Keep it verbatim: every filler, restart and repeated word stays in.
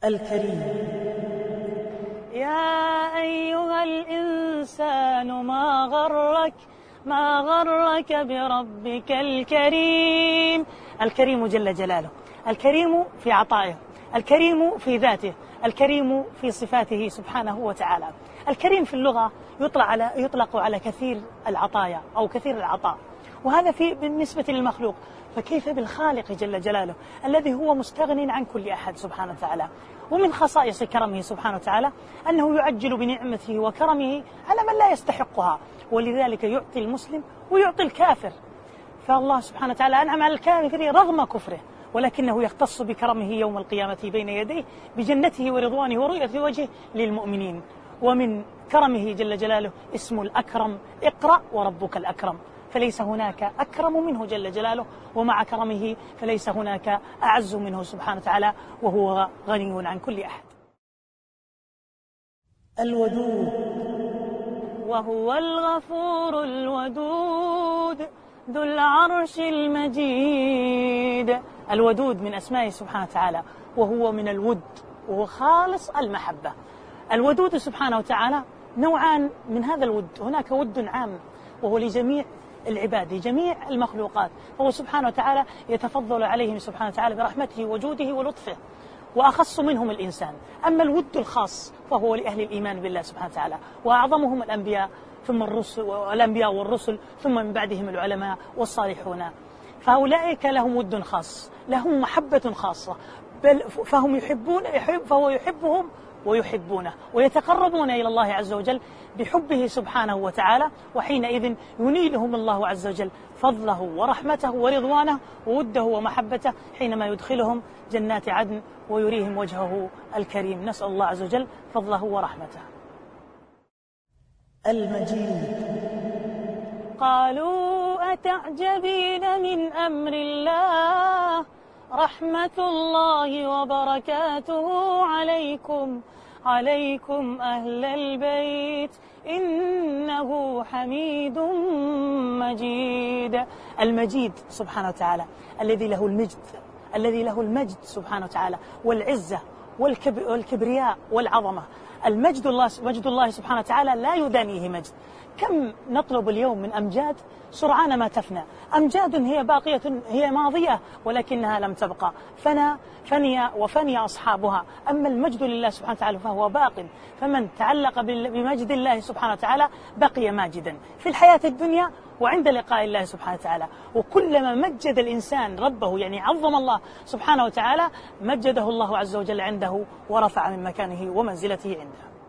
الكريم. يا أيها الإنسان ما غرك ما غرك بربك الكريم. الكريم جل جلاله، الكريم في عطائه، الكريم في ذاته، الكريم في صفاته سبحانه وتعالى. الكريم في اللغة يطلق على يطلق على كثير العطايا أو كثير العطاء، وهذا في بالنسبة للمخلوق، فكيف بالخالق جل جلاله الذي هو مستغن عن كل أحد سبحانه وتعالى. ومن خصائص كرمه سبحانه وتعالى أنه يعجل بنعمته وكرمه على من لا يستحقها، ولذلك يعطي المسلم ويعطي الكافر. فالله سبحانه وتعالى أنعم على الكافر رغم كفره، ولكنه يختص بكرمه يوم القيامة بين يديه بجنته ورضوانه ورؤية وجهه للمؤمنين. ومن كرمه جل جلاله اسم الأكرم، اقرأ وربك الأكرم، فليس هناك أكرم منه جل جلاله، ومع كرمه فليس هناك أعز منه سبحانه وتعالى، وهو غني عن كل أحد. الودود، وهو الغفور الودود ذو العرش المجيد. الودود من أسمائه سبحانه وتعالى، وهو من الود، وهو خالص المحبة. الودود سبحانه وتعالى نوعان من هذا الود، هناك ود عام وهو لجميع العباد لجميع المخلوقات، فهو سبحانه وتعالى يتفضل عليهم سبحانه وتعالى برحمته وجوده ولطفه، وأخص منهم الإنسان. أما الود الخاص فهو لأهل الإيمان بالله سبحانه وتعالى، وأعظمهم الأنبياء ثم الرسل والأنبياء والرسل ثم من بعدهم العلماء والصالحون، فأولئك لهم ود خاص، لهم محبة خاصة، بل فهم يحبون يحب فهو يحبهم ويحبونه، ويتقربون إلى الله عز وجل بحبه سبحانه وتعالى، وحينئذ ينيلهم الله عز وجل فضله ورحمته ورضوانه ووده ومحبته حينما يدخلهم جنات عدن ويريهم وجهه الكريم. نسأل الله عز وجل فضله ورحمته. المجيد. قالوا أتعجبين من أمر الله رحمة الله وبركاته عليكم عليكم أهل البيت إنه حميد مجيد. المجيد سبحانه وتعالى الذي له المجد الذي له المجد سبحانه وتعالى والعزة والكبرياء والعظمة. المجد الله مجد الله سبحانه وتعالى لا يدانيه مجد. كم نطلب اليوم من أمجاد سرعان ما تفنى، أمجاد هي باقية هي ماضية ولكنها لم تبقى، فنى فني وفني أصحابها. أما المجد لله سبحانه وتعالى فهو باق، فمن تعلق بمجد الله سبحانه وتعالى بقي ماجدا في الحياة الدنيا وعند لقاء الله سبحانه وتعالى. وكلما مجد الإنسان ربه يعني عظم الله سبحانه وتعالى مجده الله عز وجل عنده ورفع من مكانه ومنزلته عنده.